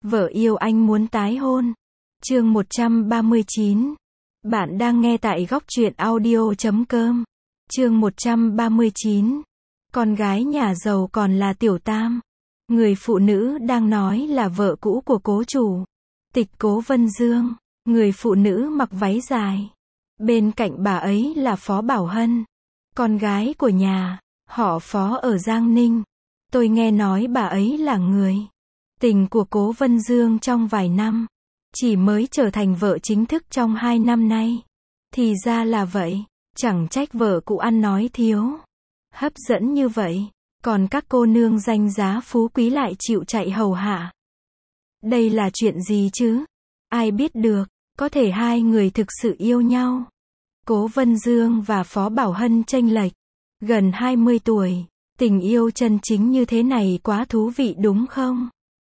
Vợ yêu anh muốn tái hôn. Chương 139. Bạn đang nghe tại góc truyện audio.com. Chương 139. Con gái nhà giàu còn là tiểu tam. Người phụ nữ đang nói là vợ cũ của cố chủ tịch Cố Vân Dương. Người phụ nữ mặc váy dài. Bên cạnh bà ấy là Phó Bảo Hân, con gái của nhà họ Phó ở Giang Ninh. Tôi nghe nói bà ấy là người tình của Cố Vân Dương trong vài năm, chỉ mới trở thành vợ chính thức trong 2 năm nay. Thì ra là vậy, chẳng trách vợ cũ ăn nói thiếu hấp dẫn như vậy, còn các cô nương danh giá phú quý lại chịu chạy hầu hạ. Đây là chuyện gì chứ? Ai biết được, có thể hai người thực sự yêu nhau. Cố Vân Dương và Phó Bảo Hân chênh lệch gần 20 tuổi, tình yêu chân chính như thế này quá thú vị đúng không?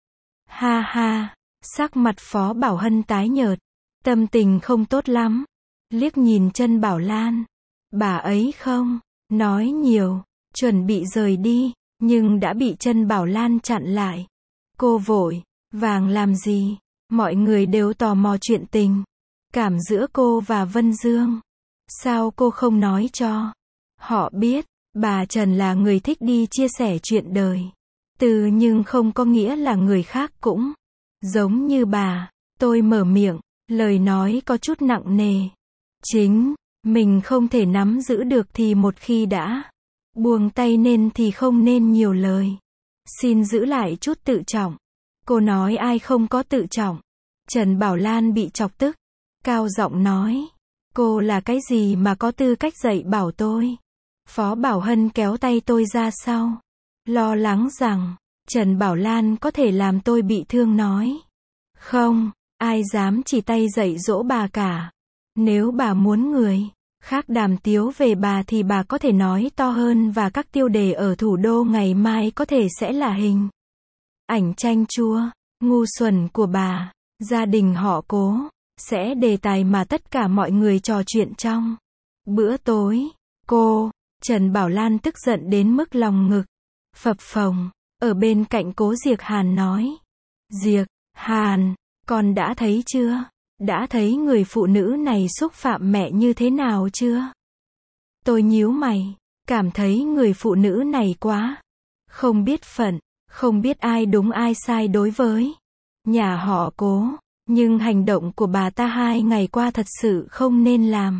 Ha ha, sắc mặt Phó Bảo Hân tái nhợt, tâm tình không tốt lắm. Liếc nhìn Trân Bảo Lan, bà ấy không nói nhiều, chuẩn bị rời đi, nhưng đã bị Trân Bảo Lan chặn lại. Cô vội vàng làm gì? Mọi người đều tò mò chuyện tình cảm giữa cô và Vân Dương. Sao cô không nói cho họ biết? Bà Trần là người thích đi chia sẻ chuyện đời từ, nhưng không có nghĩa là người khác cũng giống như bà. Tôi mở miệng, lời nói có chút nặng nề. Chính mình không thể nắm giữ được thì một khi đã buông tay nên thì không nên nhiều lời. Xin giữ lại chút tự trọng. Cô nói ai không có tự trọng? Trần Bảo Lan bị chọc tức, cao giọng nói. Cô là cái gì mà có tư cách dạy bảo tôi? Phó Bảo Hân kéo tay tôi ra sau, lo lắng rằng Trần Bảo Lan có thể làm tôi bị thương nói. Không, ai dám chỉ tay dạy dỗ bà cả. Nếu bà muốn người khác đàm tiếu về bà thì bà có thể nói to hơn, và các tiêu đề ở thủ đô ngày mai có thể sẽ là hình ảnh chanh chua, ngu xuẩn của bà. Gia đình họ Cố sẽ đề tài mà tất cả mọi người trò chuyện trong bữa tối. Cô Trần Bảo Lan tức giận đến mức lòng ngực phập phồng. Ở bên cạnh Cố Diệc Hàn nói. Diệc Hàn, con đã thấy chưa? Đã thấy người phụ nữ này xúc phạm mẹ như thế nào chưa? Tôi nhíu mày, cảm thấy người phụ nữ này quá không biết phận, không biết ai đúng ai sai đối với nhà họ Cố. Nhưng hành động của bà ta 2 ngày qua thật sự không nên làm.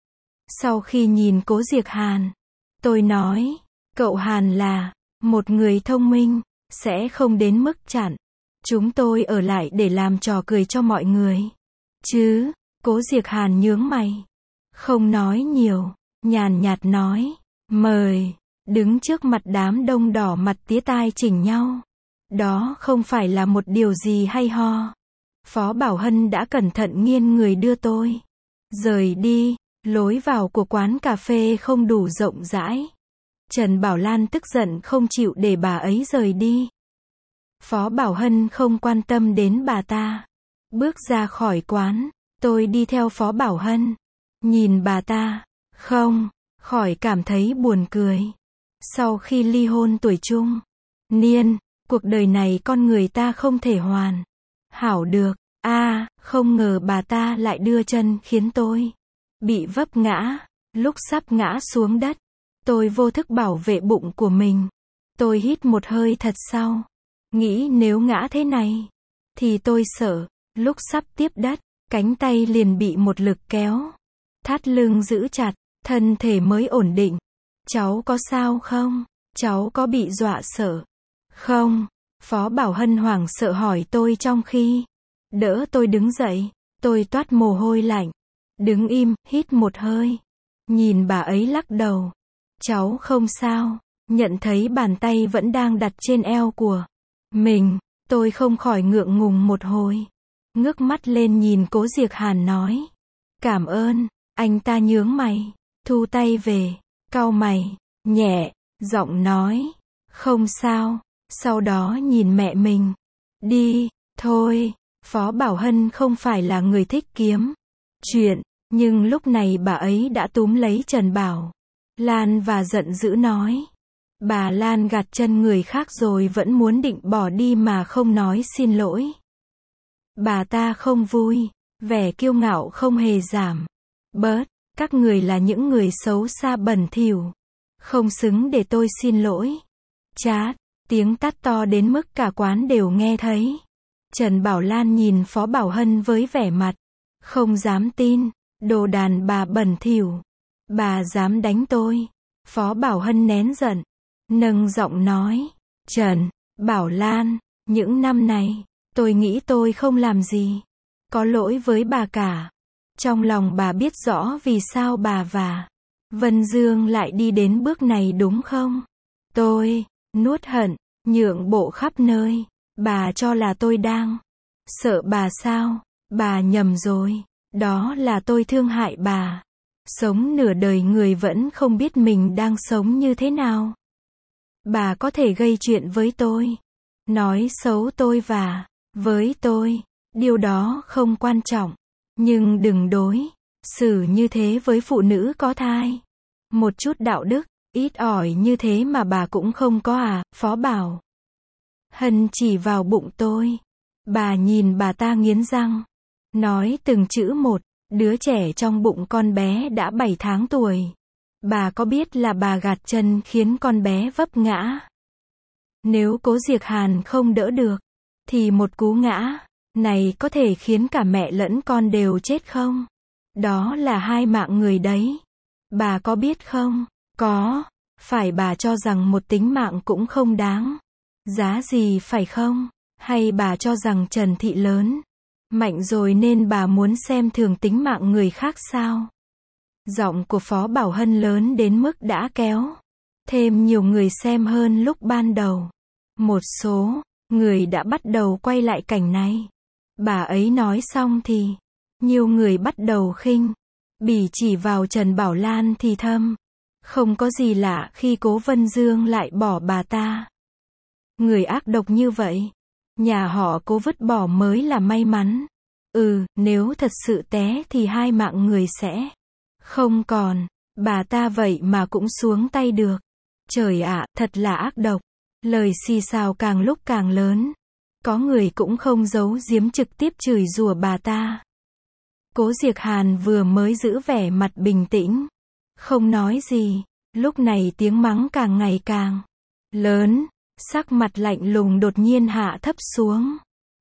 Sau khi nhìn Cố Diệc Hàn, tôi nói, cậu Hàn là một người thông minh, sẽ không đến mức chặn chúng tôi ở lại để làm trò cười cho mọi người chứ? Cố Diệc Hàn nhướng mày, không nói nhiều, nhàn nhạt nói, mời. Đứng trước mặt đám đông đỏ mặt tía tai chỉnh nhau, đó không phải là một điều gì hay ho. Phó Bảo Hân đã cẩn thận nghiêng người đưa tôi rời đi. Lối vào của quán cà phê không đủ rộng rãi. Trần Bảo Lan tức giận không chịu để bà ấy rời đi. Phó Bảo Hân không quan tâm đến bà ta, bước ra khỏi quán. Tôi đi theo Phó Bảo Hân, nhìn bà ta, không khỏi cảm thấy buồn cười. Sau khi ly hôn tuổi trung niên, cuộc đời này con người ta không thể hoàn hảo được. Không ngờ bà ta lại đưa chân khiến tôi bị vấp ngã. Lúc sắp ngã xuống đất, tôi vô thức bảo vệ bụng của mình. Tôi hít một hơi thật sâu, nghĩ nếu ngã thế này thì tôi sợ. Lúc sắp tiếp đất, cánh tay liền bị một lực kéo thắt lưng giữ chặt, thân thể mới ổn định. Cháu có sao không? Cháu có bị dọa sợ không? Phó Bảo Hân hoảng sợ hỏi tôi trong khi đỡ tôi đứng dậy. Tôi toát mồ hôi lạnh, đứng im, hít một hơi, nhìn bà ấy lắc đầu. Cháu không sao. Nhận thấy bàn tay vẫn đang đặt trên eo của mình, tôi không khỏi ngượng ngùng một hồi. Ngước mắt lên nhìn Cố Diệc Hàn nói, cảm ơn. Anh ta nhướng mày, thu tay về, cau mày, nhẹ giọng nói, không sao. Sau đó nhìn mẹ mình, đi thôi. Phó Bảo Hân không phải là người thích kiếm chuyện, nhưng lúc này bà ấy đã túm lấy Trần Bảo Lan và giận dữ nói. Bà Lan gạt chân người khác rồi vẫn muốn định bỏ đi mà không nói xin lỗi. Bà ta không vui, vẻ kiêu ngạo không hề giảm. Bớt, các người là những người xấu xa bẩn thỉu, không xứng để tôi xin lỗi. Chát, tiếng tát to đến mức cả quán đều nghe thấy. Trần Bảo Lan nhìn Phó Bảo Hân với vẻ mặt không dám tin, đồ đàn bà bẩn thỉu, bà dám đánh tôi. Phó Bảo Hân nén giận, nâng giọng nói, Trần Bảo Lan, những năm này, tôi nghĩ tôi không làm gì có lỗi với bà cả. Trong lòng bà biết rõ vì sao bà và Vân Dương lại đi đến bước này đúng không? Tôi nuốt hận, nhượng bộ khắp nơi. Bà cho là tôi đang sợ bà sao? Bà nhầm rồi. Đó là tôi thương hại bà. Sống nửa đời người vẫn không biết mình đang sống như thế nào. Bà có thể gây chuyện với tôi, nói xấu tôi và với tôi, điều đó không quan trọng. Nhưng đừng đối xử như thế với phụ nữ có thai. Một chút đạo đức ít ỏi như thế mà bà cũng không có à? Phó Bảo Hân chỉ vào bụng tôi. Bà nhìn bà ta nghiến răng, nói từng chữ một. Đứa trẻ trong bụng con bé đã 7 tháng tuổi. Bà có biết là bà gạt chân khiến con bé vấp ngã. Nếu Cố Diệc Hàn không đỡ được, thì một cú ngã này có thể khiến cả mẹ lẫn con đều chết không? Đó là 2 mạng người đấy. Bà có biết không? Có. Phải bà cho rằng một tính mạng cũng không đáng giá gì phải không? Hay bà cho rằng Trần Thị lớn mạnh rồi nên bà muốn xem thường tính mạng người khác sao? Giọng của Phó Bảo Hân lớn đến mức đã kéo thêm nhiều người xem hơn lúc ban đầu. Một số người đã bắt đầu quay lại cảnh này. Bà ấy nói xong thì nhiều người bắt đầu khinh bỉ chỉ vào Trần Bảo Lan thì thầm. Không có gì lạ khi Cố Vân Dương lại bỏ bà ta. Người ác độc như vậy, nhà họ Cố vứt bỏ mới là may mắn. Nếu thật sự té thì 2 mạng người sẽ không còn. Bà ta vậy mà cũng xuống tay được. Trời ạ, thật là ác độc. Lời xì xào càng lúc càng lớn. Có người cũng không giấu giếm trực tiếp chửi rủa bà ta. Cố Diệc Hàn vừa mới giữ vẻ mặt bình tĩnh, không nói gì. Lúc này tiếng mắng càng ngày càng lớn. Sắc mặt lạnh lùng đột nhiên hạ thấp xuống.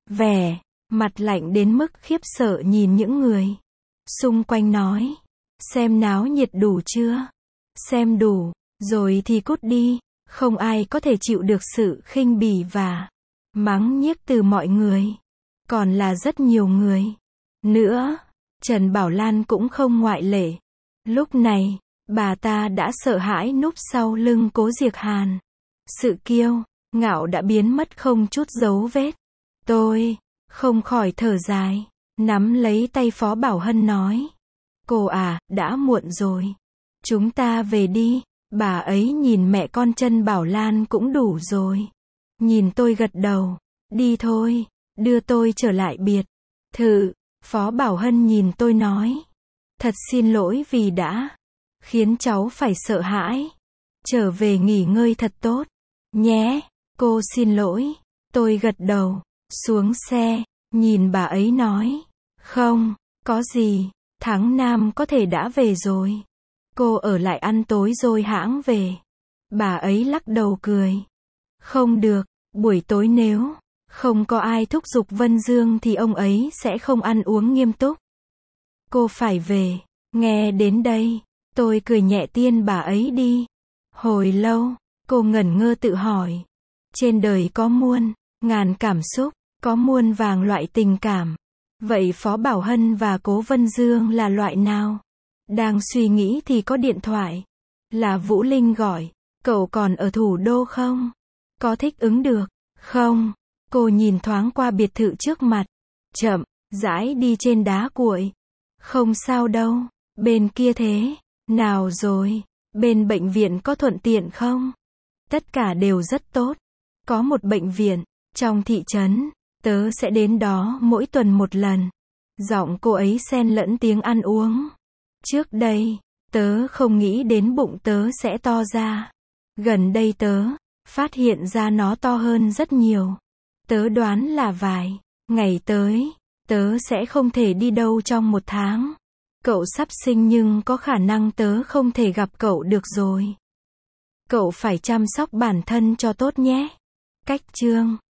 Vẻ mặt lạnh đến mức khiếp sợ nhìn những người xung quanh nói. Xem náo nhiệt đủ chưa? Xem đủ rồi thì cút đi. Không ai có thể chịu được sự khinh bỉ và mắng nhiếc từ mọi người. Còn là rất nhiều người nữa. Trần Bảo Lan cũng không ngoại lệ. Lúc này, bà ta đã sợ hãi núp sau lưng Cố Diệc Hàn. Sự kiêu ngạo đã biến mất không chút dấu vết. Tôi không khỏi thở dài, nắm lấy tay Phó Bảo Hân nói. Cô à, đã muộn rồi. Chúng ta về đi. Bà ấy nhìn mẹ con Trần Bảo Lan cũng đủ rồi. Nhìn tôi gật đầu. Đi thôi, đưa tôi trở lại biệt thự. Phó Bảo Hân nhìn tôi nói. Thật xin lỗi vì đã khiến cháu phải sợ hãi. Trở về nghỉ ngơi thật tốt nhé. Cô xin lỗi. Tôi gật đầu, xuống xe, nhìn bà ấy nói. Không có gì, tháng Nam có thể đã về rồi. Cô ở lại ăn tối rồi hãng về. Bà ấy lắc đầu cười. Không được, buổi tối nếu không có ai thúc giục Vân Dương thì ông ấy sẽ không ăn uống nghiêm túc. Cô phải về. Nghe đến đây, tôi cười nhẹ tiên bà ấy đi. Hồi lâu, cô ngẩn ngơ tự hỏi. Trên đời có muôn ngàn cảm xúc, có muôn vàng loại tình cảm. Vậy Phó Bảo Hân và Cố Vân Dương là loại nào? Đang suy nghĩ thì có điện thoại. Là Vũ Linh gọi. Cậu còn ở thủ đô không? Có thích ứng được không? Cô nhìn thoáng qua biệt thự trước mặt. Chậm rãi đi trên đá cuội. Không sao đâu. Bên kia thế nào rồi? Bên bệnh viện có thuận tiện không? Tất cả đều rất tốt. Có một bệnh viện trong thị trấn. Tớ sẽ đến đó mỗi tuần một lần. Giọng cô ấy xen lẫn tiếng ăn uống. Trước đây, tớ không nghĩ đến bụng tớ sẽ to ra. Gần đây tớ phát hiện ra nó to hơn rất nhiều. Tớ đoán là vài ngày tới, Tớ sẽ không thể đi đâu trong 1 tháng. Cậu sắp sinh nhưng có khả năng tớ không thể gặp cậu được rồi. Cậu phải chăm sóc bản thân cho tốt nhé. Cách chương